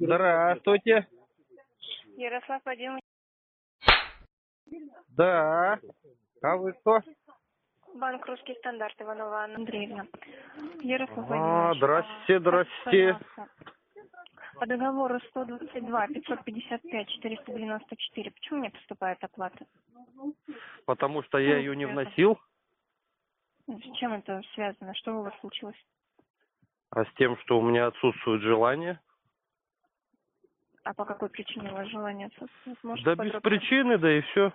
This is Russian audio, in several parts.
Здравствуйте. Ярослав Вадимович. Да. А вы кто? Банк «Русский стандарт», Иванова Анна Андреевна. Ярослав Вадимович. Здрасте, здрасте. По договору 122 555 494 почему не поступает оплата? Потому что я ее не вносил. С чем это связано? Что у вас случилось? А с тем, что у меня отсутствует желание. А по какой причине у вас желание отсутствует? Да без причины, да и все.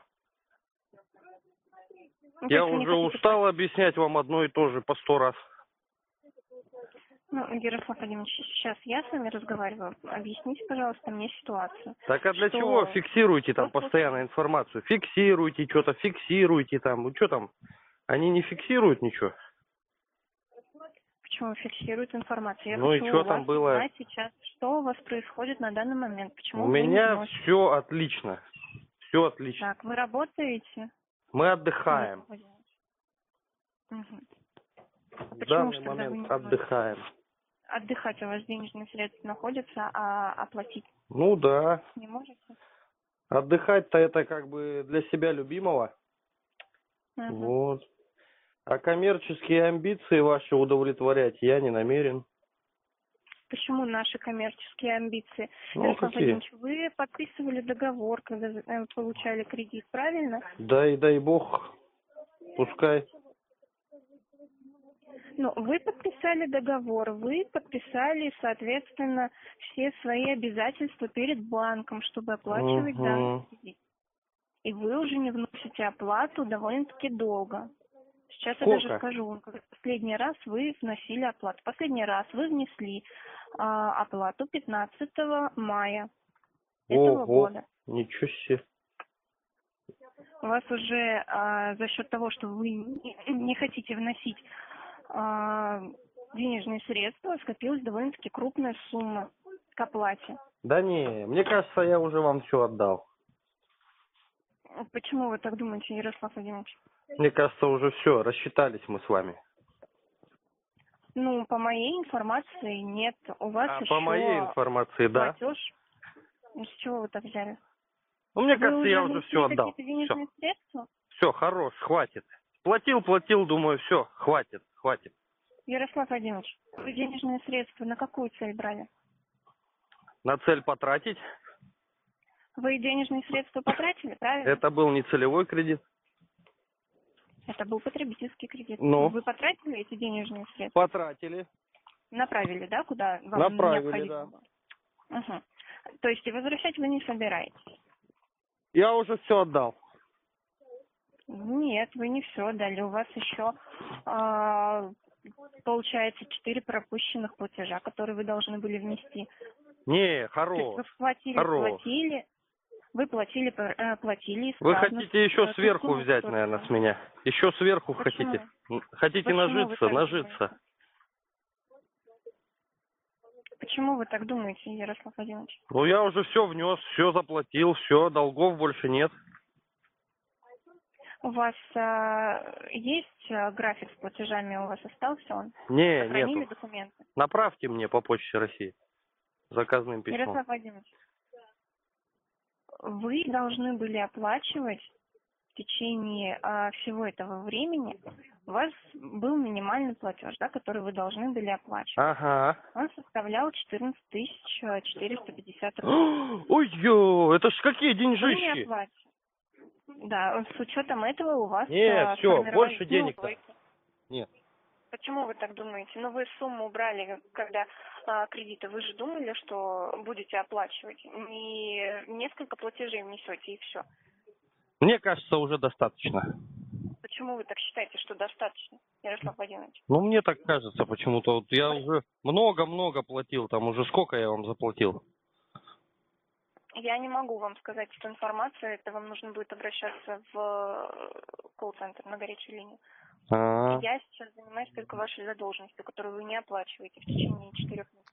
Я уже устал объяснять вам одно и то же по 100 раз. Ну, Ярослав Владимирович, сейчас я с вами разговариваю. Объясните, пожалуйста, мне ситуацию. Так а для чего фиксируете там постоянно информацию? Фиксируйте что-то, фиксируйте там. Ну что там? Они не фиксируют ничего? Почему фиксируют информацию? Я ну и хочу что там было? Узнать сейчас, что у вас происходит на данный момент. Почему у вы меня не все отлично. Все отлично. Так, вы работаете? Мы отдыхаем. Угу. В данный момент отдыхаем. Отдыхать у вас денежные средства находятся, а оплатить Ну да. не можете? Отдыхать-то это как бы для себя любимого. Вот. А коммерческие амбиции ваши удовлетворять я не намерен. Почему наши коммерческие амбиции? Ну, Ярослав какие? Владимирович, вы подписывали договор, когда получали кредит, правильно? Да и дай бог, пускай. Ну, вы подписали договор, вы подписали, соответственно, все свои обязательства перед банком, чтобы оплачивать данный кредит. И вы уже не вносите оплату довольно-таки долго. Сейчас я даже скажу вам, когда последний раз вы вносили оплату. Последний раз вы внесли оплату 15 мая этого года. Ничего себе. У вас уже за счет того, что вы не хотите вносить денежные средства, скопилась довольно-таки крупная сумма к оплате. Да не, мне кажется, я уже вам все отдал. Почему вы так думаете, Ярослав Владимирович? Мне кажется, уже все, рассчитались мы с вами. Ну, по моей информации нет. У вас еще по моей информации, да. платеж. С чего вы так взяли? Ну, мне кажется, я уже все отдал. Денежные средства? Все, хорош, хватит. Платил, думаю, все, хватит. Ярослав Владимирович, вы денежные средства на какую цель брали? На цель потратить. Вы денежные средства потратили, правильно? Это был не целевой кредит. Это был потребительский кредит. Ну? Вы потратили эти денежные средства? Потратили. Направили, да, куда вам Направили, необходимо было? Угу. То есть и возвращать вы не собираетесь? Я уже все отдал. Нет, вы не все отдали. У вас еще получается 4 пропущенных платежа, которые вы должны были внести. Не, хорош. Вы платили. Вы хотите еще сверху взять, наверное, с меня? Еще сверху хотите? Хотите нажиться? Почему вы так думаете, Ярослав Владимирович? Ну, я уже все внес, все заплатил, все, долгов больше нет. У вас есть график с платежами, у вас остался он? Не, Сохранили нету. документы? Направьте мне по Почте России заказным письмом. Ярослав Владимирович, вы должны были оплачивать в течение всего этого времени. У вас был минимальный платеж, да, который вы должны были оплачивать. Ага. Он составлял 14 450 рублей. Ой-ё, это ж какие Вы деньжищи? не оплатите. Да, с учетом этого у вас... Нет, все, больше денег-то. Нет. Почему вы так думаете? Ну, вы сумму убрали, когда кредиты. Вы же думали, что будете оплачивать. Не несколько платежей внесете, и все. Мне кажется, уже достаточно. Почему вы так считаете, что достаточно, Ярослав Владимирович? Ну, мне так кажется почему-то. Вот я уже много-много платил. Там уже сколько я вам заплатил? Я не могу вам сказать эту информацию. Это вам нужно будет обращаться в колл-центр на горячую линию. Я сейчас занимаюсь только вашей задолженностью, которую вы не оплачиваете в течение 4 месяцев.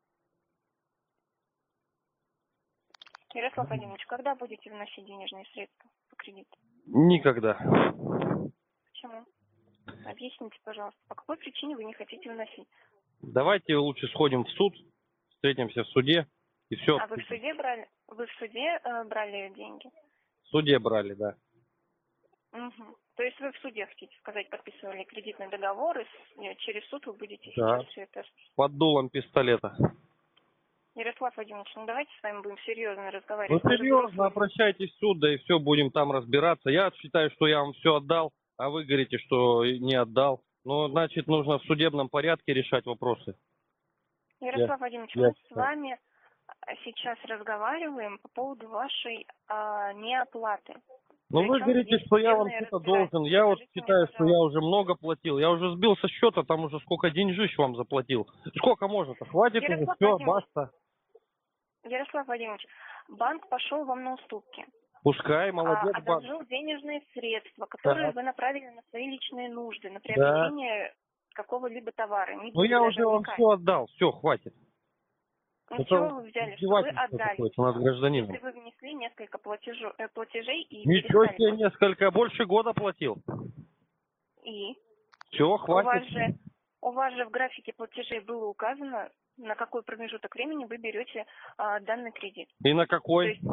Ярослав Владимирович, когда будете вносить денежные средства по кредиту? Никогда. Почему? Объясните, пожалуйста, по какой причине вы не хотите вносить? Давайте лучше сходим в суд, встретимся в суде, И все. А вы в суде брали? Вы в суде брали деньги? В суде брали, да. Угу. То есть вы в суде, хотите сказать, подписывали кредитный договор, и через суд вы будете Да. сейчас все это... Под дулом пистолета. Ярослав Владимирович, ну давайте с вами будем серьезно Ну, разговаривать. Вы же серьезно, взрослый. обращайтесь в суд, да и все, будем там разбираться. Я считаю, что я вам все отдал, а вы говорите, что не отдал. Ну, значит, нужно в судебном порядке решать вопросы. Ярослав Владимирович, Я мы с считаю. вами сейчас разговариваем по поводу вашей неоплаты. Ну, вы Причем говорите, здесь что я вам судебное что-то должен. Я вот Скажите мне, считаю, что я пожалуйста. уже много платил. Я уже сбил со счета, там уже сколько деньжищ вам заплатил. Сколько можно-то? Хватит уже, Ярослав все, Владимирович, баста. Ярослав Владимирович, банк пошел вам на уступки. Пускай, молодец, банк. Одолжил денежные средства, которые Так, вы направили на свои личные нужды, на да. приобретение какого-либо товара. Не Ну, буду я даже уже вам вникать. все отдал, все, хватит. Ну, Это чего вы взяли, что вы издевательство отдали? какое-то над Если гражданином. вы внесли несколько платежей и Ничего перестали себе, платить. несколько, больше года платил. И Все, у хватит. вас же в графике платежей было указано, на какой промежуток времени вы берете данный кредит. И на То какой? есть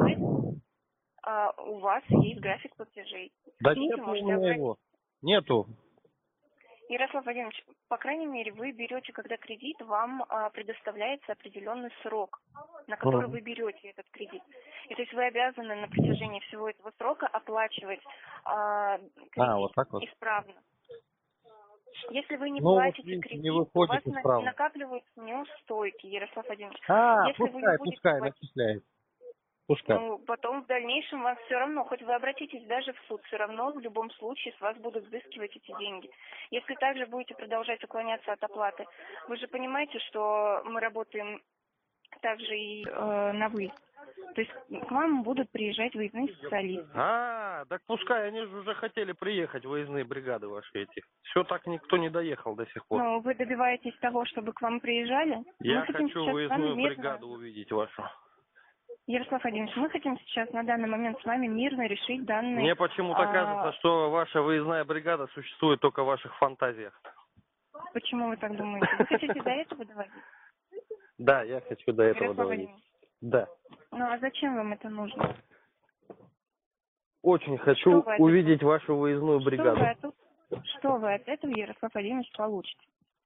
у вас есть график платежей. Да Извините, нету у можете меня обратиться. его. Нету. Ярослав Владимирович, по крайней мере, вы берете, когда кредит, вам предоставляется определенный срок, на который Мгм. вы берете этот кредит. И то есть вы обязаны на протяжении всего этого срока оплачивать кредит Вот так вот. исправно. Если вы не Ну, вот платите видите, не кредит, то у вас выходит исправно. накапливаются неустойки, Ярослав Владимирович. Если вы Пускай, не будете пускай, платить, начисляет. Пускай. ну, потом в дальнейшем вам все равно, хоть вы обратитесь даже в суд, все равно в любом случае с вас будут взыскивать эти деньги. Если также будете продолжать уклоняться от оплаты, вы же понимаете, что мы работаем также и на выезд. То есть к вам будут приезжать выездные специалисты. Так пускай, они же уже хотели приехать, выездные бригады ваши эти. Все так никто не доехал до сих пор. Но вы добиваетесь того, чтобы к вам приезжали? Я Мы хотим хочу сейчас с вами выездную мирно... бригаду увидеть вашу. Ярослав Владимирович, мы хотим сейчас на данный момент с вами мирно решить данный... Мне почему-то кажется, что ваша выездная бригада существует только в ваших фантазиях. Почему вы так думаете? Вы хотите до этого доводить? Да, я хочу до этого Ярослав доводить. Владимирович, Да. ну а зачем вам это нужно? Очень Что хочу вы от увидеть вашу выездную Что бригаду. вы от этого, Ярослав Владимирович, получите?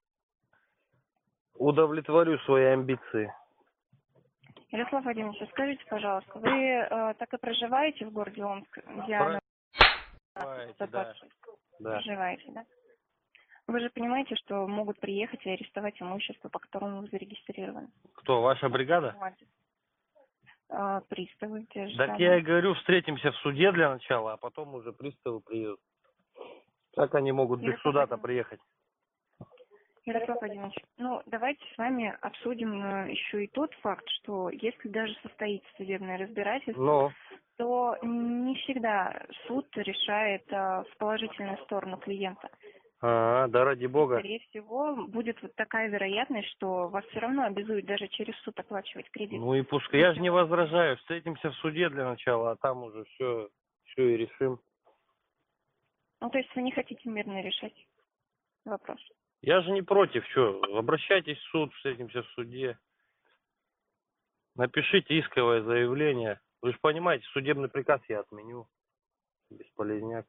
Удовлетворю свои амбиции. Ярослав Владимирович, скажите, пожалуйста, вы так и проживаете в городе Омск, где она Проживаете, да. Да. проживаете, да? Вы же понимаете, что могут приехать и арестовать имущество, по которому вы зарегистрированы. Кто, ваша бригада? Приставы те же Так самые. я и говорю, встретимся в суде для начала, а потом уже приставы приедут. Как они могут без Ярослав суда-то Владимирович. приехать? Ярослав Владимирович, ну давайте с вами обсудим еще и тот факт, что если даже состоится судебное разбирательство, то не всегда суд решает в положительную сторону клиента. Да ради бога. Скорее всего, будет вот такая вероятность, что вас все равно обязуют даже через суд оплачивать кредит. Ну и пускай. Я же не возражаю. Встретимся в суде для начала, а там уже все и решим. Ну, то есть вы не хотите мирно решать вопрос? Я же не против, что, обращайтесь в суд, встретимся в суде. Напишите исковое заявление. Вы же понимаете, судебный приказ я отменю. Бесполезняк.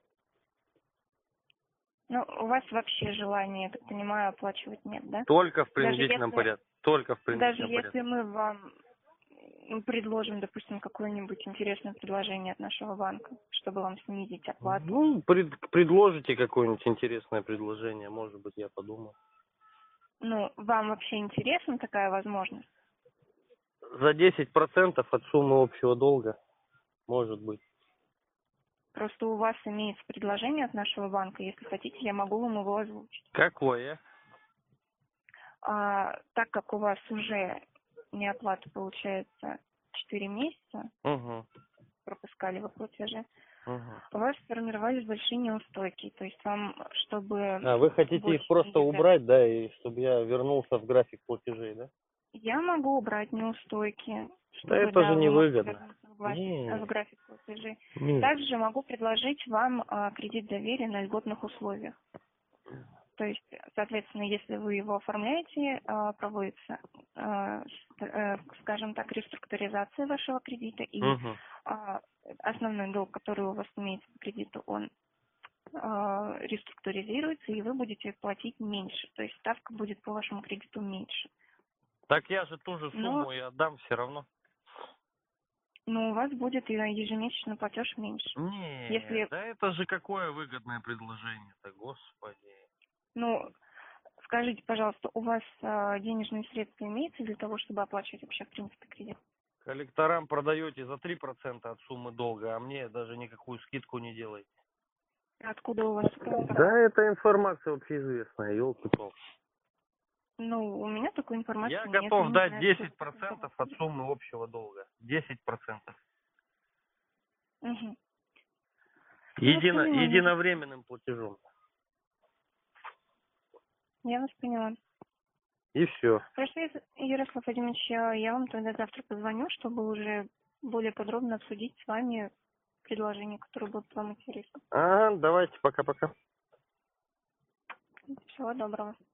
Ну, у вас вообще желания, я так понимаю, оплачивать нет, да? Только в принудительном если- порядке. Только в Даже принудительном если порядке. мы вам предложим, допустим, какое-нибудь интересное предложение от нашего банка, чтобы вам снизить оплату. Ну, предложите какое-нибудь интересное предложение, может быть, я подумаю. Ну, вам вообще интересна такая возможность? За 10% от суммы общего долга, может быть. Просто у вас имеется предложение от нашего банка, если хотите, я могу вам его озвучить. Какое? Так как у вас уже неоплата получается 4 месяца, пропускали вы платежи, у вас сформировались большие неустойки. То есть вам, чтобы... Вы хотите их просто убрать, да, и чтобы я вернулся в график платежей, да? Я могу убрать неустойки. Да это же невыгодно. В график платежей. Также могу предложить вам кредит доверия на льготных условиях. То есть, соответственно, если вы его оформляете, проводится скажем так, реструктуризация вашего кредита, и Угу. основной долг, который у вас имеется по кредиту, он реструктуризируется, и вы будете платить меньше. То есть ставка будет по вашему кредиту меньше. Так я же ту же сумму Но, и отдам все равно. но у вас будет и ежемесячный платеж меньше. Не, Если, да это же какое выгодное предложение-то, господи. ну, скажите, пожалуйста, у вас денежные средства имеются для того, чтобы оплачивать вообще, в принципе, кредит? Коллекторам продаете за 3% от суммы долга, а мне даже никакую скидку не делаете. Откуда у вас такая Да, информация? это информация общеизвестная, елки-палки. Ну, у меня такой информации Я нет, я готов не дать знаю, откуда. 10% от суммы общего долга. 10%. Угу. Я вас поняла, Единовременным платежом. я вас поняла. И все. Хорошо, Ярослав Владимирович, я вам тогда завтра позвоню, чтобы уже более подробно обсудить с вами предложения, которые будут вам интересны. Ага, давайте, пока-пока. Всего доброго.